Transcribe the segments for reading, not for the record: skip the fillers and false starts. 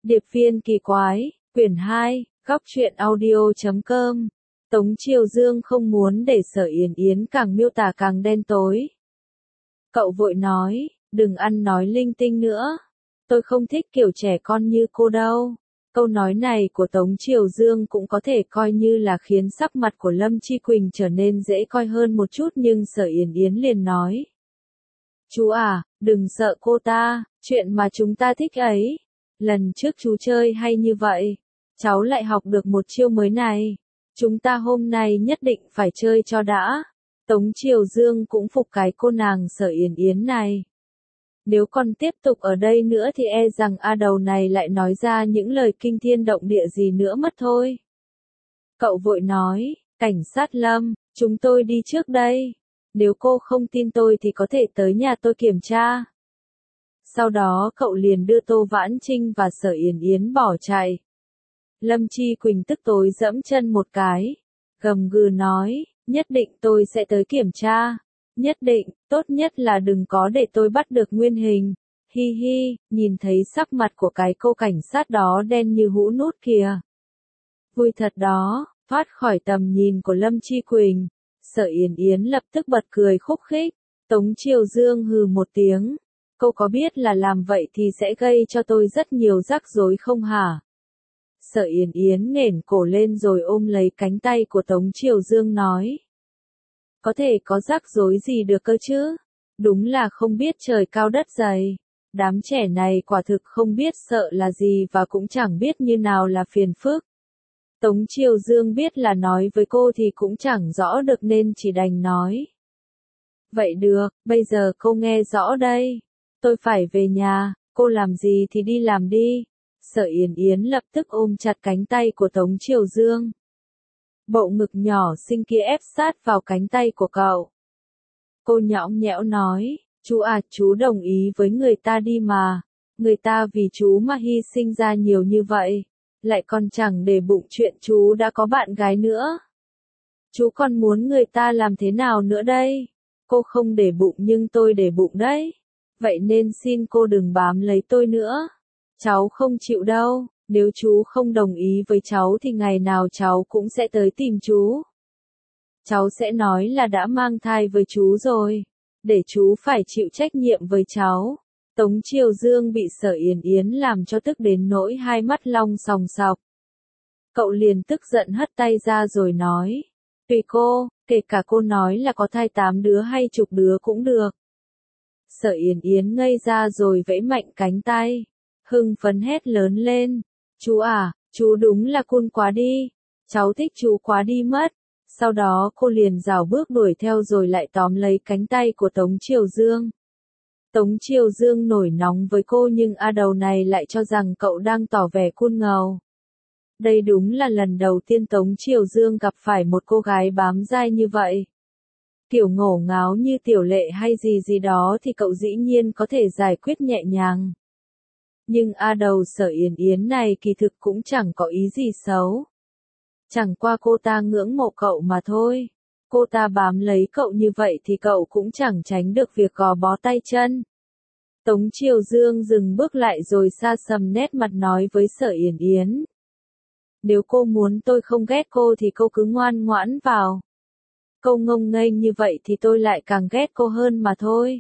Điệp viên kỳ quái, quyển 2, góc truyện audio.com. Tống Triều Dương không muốn để Sở Yến Yến càng miêu tả càng đen tối. Cậu vội nói, đừng ăn nói linh tinh nữa. Tôi không thích kiểu trẻ con như cô đâu. Câu nói này của Tống Triều Dương cũng có thể coi như là khiến sắc mặt của Lâm Chi Quỳnh trở nên dễ coi hơn một chút, nhưng Sở Yến Yến liền nói. Chú à, đừng sợ cô ta, chuyện mà chúng ta thích ấy. Lần trước chú chơi hay như vậy, cháu lại học được một chiêu mới này. Chúng ta hôm nay nhất định phải chơi cho đã. Tống Triều Dương cũng phục cái cô nàng Sở Yến Yến này. Nếu còn tiếp tục ở đây nữa thì e rằng A đầu này lại nói ra những lời kinh thiên động địa gì nữa mất thôi. Cậu vội nói, cảnh sát Lâm, chúng tôi đi trước đây. Nếu cô không tin tôi thì có thể tới nhà tôi kiểm tra. Sau đó cậu liền đưa Tô Vãn Trinh và Sở Yến Yến bỏ chạy. Lâm Chi Quỳnh tức tối dẫm chân một cái, gầm gừ nói, nhất định tôi sẽ tới kiểm tra. Nhất định, tốt nhất là đừng có để tôi bắt được nguyên hình. Hi hi, nhìn thấy sắc mặt của cái cô cảnh sát đó đen như hũ nút kìa. Vui thật đó, thoát khỏi tầm nhìn của Lâm Chi Quỳnh. Sở Yến Yến lập tức bật cười khúc khích. Tống Triều Dương hừ một tiếng. Cô có biết là làm vậy thì sẽ gây cho tôi rất nhiều rắc rối không hả? Sở Yến Yến nghển cổ lên rồi ôm lấy cánh tay của Tống Triều Dương nói. Có thể có rắc rối gì được cơ chứ? Đúng là không biết trời cao đất dày. Đám trẻ này quả thực không biết sợ là gì và cũng chẳng biết như nào là phiền phức. Tống Triều Dương biết là nói với cô thì cũng chẳng rõ được nên chỉ đành nói. Vậy được, bây giờ cô nghe rõ đây. Tôi phải về nhà, cô làm gì thì đi làm đi. Sở Yến Yến lập tức ôm chặt cánh tay của Tống Triều Dương. Bộ ngực nhỏ xinh kia ép sát vào cánh tay của cậu. Cô nhõng nhẽo nói, chú à, chú đồng ý với người ta đi mà. Người ta vì chú mà hy sinh ra nhiều như vậy. Lại còn chẳng để bụng chuyện chú đã có bạn gái nữa. Chú còn muốn người ta làm thế nào nữa đây? Cô không để bụng nhưng tôi để bụng đấy. Vậy nên xin cô đừng bám lấy tôi nữa. Cháu không chịu đâu, nếu chú không đồng ý với cháu thì ngày nào cháu cũng sẽ tới tìm chú. Cháu sẽ nói là đã mang thai với chú rồi, để chú phải chịu trách nhiệm với cháu. Tống Triều Dương bị Sở Yến Yến làm cho tức đến nỗi hai mắt long sòng sọc. Cậu liền tức giận hất tay ra rồi nói, tùy cô, kể cả cô nói là có thai 8 đứa hay chục đứa cũng được. Sở Yến Yến ngây ra rồi vẫy mạnh cánh tay, hưng phấn hét lớn lên, chú à, chú đúng là cool quá đi, cháu thích chú quá đi mất. Sau đó cô liền rảo bước đuổi theo rồi lại tóm lấy cánh tay của Tống Triều Dương. Tống Triều Dương nổi nóng với cô nhưng A đầu này lại cho rằng cậu đang tỏ vẻ cool ngầu. Đây đúng là lần đầu tiên Tống Triều Dương gặp phải một cô gái bám dai như vậy. Kiểu ngổ ngáo như Tiểu Lệ hay gì gì đó thì cậu dĩ nhiên có thể giải quyết nhẹ nhàng. Nhưng A đầu Sở Yến Yến này kỳ thực cũng chẳng có ý gì xấu. Chẳng qua cô ta ngưỡng mộ cậu mà thôi. Cô ta bám lấy cậu như vậy thì cậu cũng chẳng tránh được việc gò bó tay chân. Tống Triều Dương dừng bước lại rồi xa sầm nét mặt nói với Sở Yến Yến. Nếu cô muốn tôi không ghét cô thì cô cứ ngoan ngoãn vào. Cô ngông nghênh như vậy thì tôi lại càng ghét cô hơn mà thôi.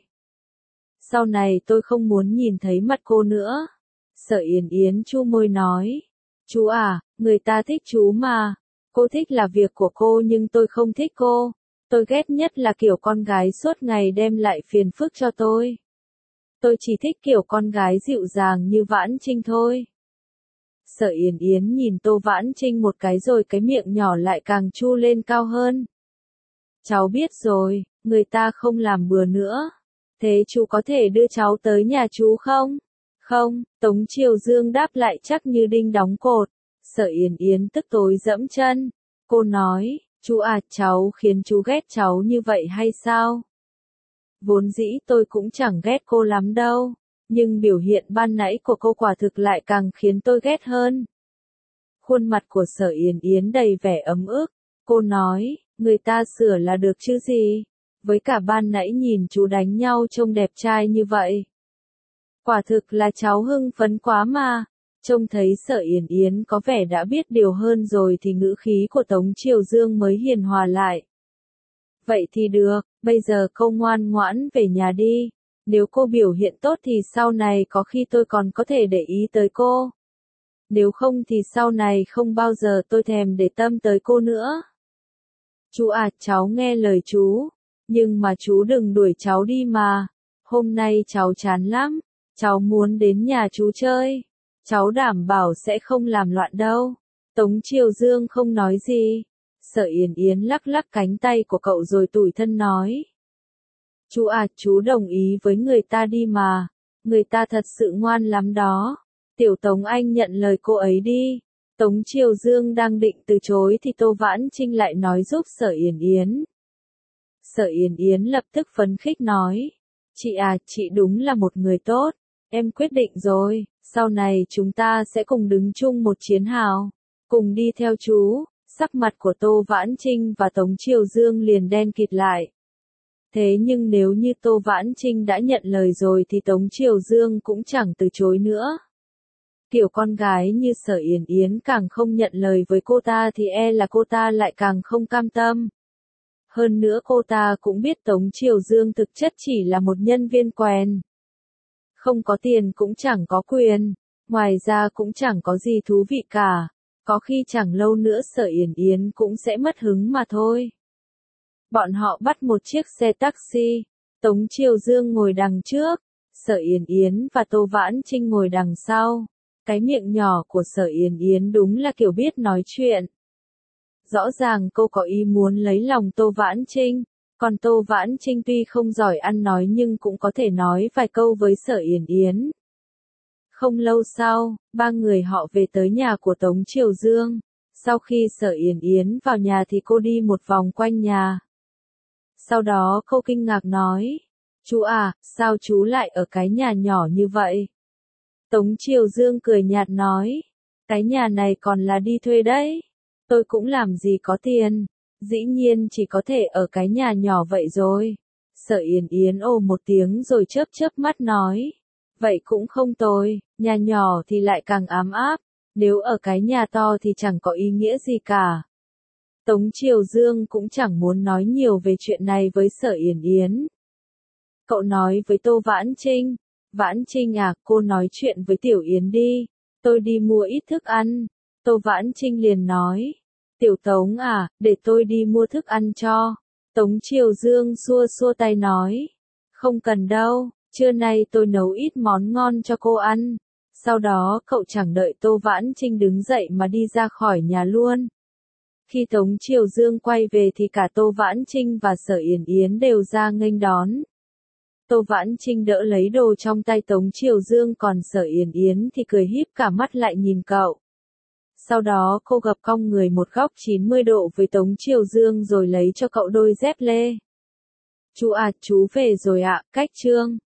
Sau này tôi không muốn nhìn thấy mặt cô nữa. Sở Yến Yến chu môi nói. Chú à, người ta thích chú mà. Cô thích là việc của cô nhưng tôi không thích cô. Tôi ghét nhất là kiểu con gái suốt ngày đem lại phiền phức cho tôi. Tôi chỉ thích kiểu con gái dịu dàng như Vãn Trinh thôi. Sở Yến Yến nhìn Tô Vãn Trinh một cái rồi cái miệng nhỏ lại càng chu lên cao hơn. Cháu biết rồi, người ta không làm bừa nữa. Thế chú có thể đưa cháu tới nhà chú không? Không, Tống Triều Dương đáp lại chắc như đinh đóng cột. Sở Yến Yến tức tối dẫm chân. Cô nói, chú à, cháu khiến chú ghét cháu như vậy hay sao? Vốn dĩ tôi cũng chẳng ghét cô lắm đâu. Nhưng biểu hiện ban nãy của cô quả thực lại càng khiến tôi ghét hơn. Khuôn mặt của Sở Yến Yến đầy vẻ ấm ức. Cô nói, người ta sửa là được chứ gì. Với cả ban nãy nhìn chú đánh nhau trông đẹp trai như vậy. Quả thực là cháu hưng phấn quá mà. Trông thấy Sở Yến Yến có vẻ đã biết điều hơn rồi thì ngữ khí của Tống Triều Dương mới hiền hòa lại. Vậy thì được, bây giờ cô ngoan ngoãn về nhà đi. Nếu cô biểu hiện tốt thì sau này có khi tôi còn có thể để ý tới cô. Nếu không thì sau này không bao giờ tôi thèm để tâm tới cô nữa. Chú à, cháu nghe lời chú. Nhưng mà chú đừng đuổi cháu đi mà. Hôm nay cháu chán lắm. Cháu muốn đến nhà chú chơi. Cháu đảm bảo sẽ không làm loạn đâu. Tống Triều Dương không nói gì. Sở Yến Yến lắc lắc cánh tay của cậu rồi tủi thân nói. Chú à, chú đồng ý với người ta đi mà. Người ta thật sự ngoan lắm đó. Tiểu Tống anh nhận lời cô ấy đi. Tống Triều Dương đang định từ chối thì Tô Vãn Trinh lại nói giúp Sở Yến Yến. Sở Yến Yến lập tức phấn khích nói. Chị à, chị đúng là một người tốt. Em quyết định rồi, sau này chúng ta sẽ cùng đứng chung một chiến hào. Cùng đi theo chú. Sắc mặt của Tô Vãn Trinh và Tống Triều Dương liền đen kịt lại. Thế nhưng nếu như Tô Vãn Trinh đã nhận lời rồi thì Tống Triều Dương cũng chẳng từ chối nữa. Kiểu con gái như Sở Yến Yến càng không nhận lời với cô ta thì e là cô ta lại càng không cam tâm. Hơn nữa cô ta cũng biết Tống Triều Dương thực chất chỉ là một nhân viên quèn. Không có tiền cũng chẳng có quyền, ngoài ra cũng chẳng có gì thú vị cả. Có khi chẳng lâu nữa Sở Yến Yến cũng sẽ mất hứng mà thôi. Bọn họ bắt một chiếc xe taxi, Tống Triều Dương ngồi đằng trước, Sở Yến Yến và Tô Vãn Trinh ngồi đằng sau. Cái miệng nhỏ của Sở Yến Yến đúng là kiểu biết nói chuyện. Rõ ràng cô có ý muốn lấy lòng Tô Vãn Trinh, còn Tô Vãn Trinh tuy không giỏi ăn nói nhưng cũng có thể nói vài câu với Sở Yến Yến. Không lâu sau, ba người họ về tới nhà của Tống Triều Dương. Sau khi Sở Yến Yến vào nhà thì cô đi một vòng quanh nhà. Sau đó cô kinh ngạc nói, chú à, sao chú lại ở cái nhà nhỏ như vậy? Tống Triều Dương cười nhạt nói, cái nhà này còn là đi thuê đấy. Tôi cũng làm gì có tiền, dĩ nhiên chỉ có thể ở cái nhà nhỏ vậy rồi. Sở Yến Yến ồ một tiếng rồi chớp chớp mắt nói, vậy cũng không tồi, nhà nhỏ thì lại càng ấm áp, nếu ở cái nhà to thì chẳng có ý nghĩa gì cả. Tống Triều Dương cũng chẳng muốn nói nhiều về chuyện này với Sở Yến Yến. Cậu nói với Tô Vãn Trinh, Vãn Trinh à, cô nói chuyện với Tiểu Yến đi, tôi đi mua ít thức ăn. Tô Vãn Trinh liền nói, Tiểu Tống à, để tôi đi mua thức ăn cho. Tống Triều Dương xua xua tay nói, không cần đâu, trưa nay tôi nấu ít món ngon cho cô ăn. Sau đó cậu chẳng đợi Tô Vãn Trinh đứng dậy mà đi ra khỏi nhà luôn. Khi Tống Triều Dương quay về thì cả Tô Vãn Trinh và Sở Yến Yến đều ra nghênh đón. Tô Vãn Trinh đỡ lấy đồ trong tay Tống Triều Dương còn Sở Yến Yến thì cười híp cả mắt lại nhìn cậu. Sau đó cô gập cong người một góc 90 độ với Tống Triều Dương rồi lấy cho cậu đôi dép lê. Chú à, chú về rồi ạ, cách chương.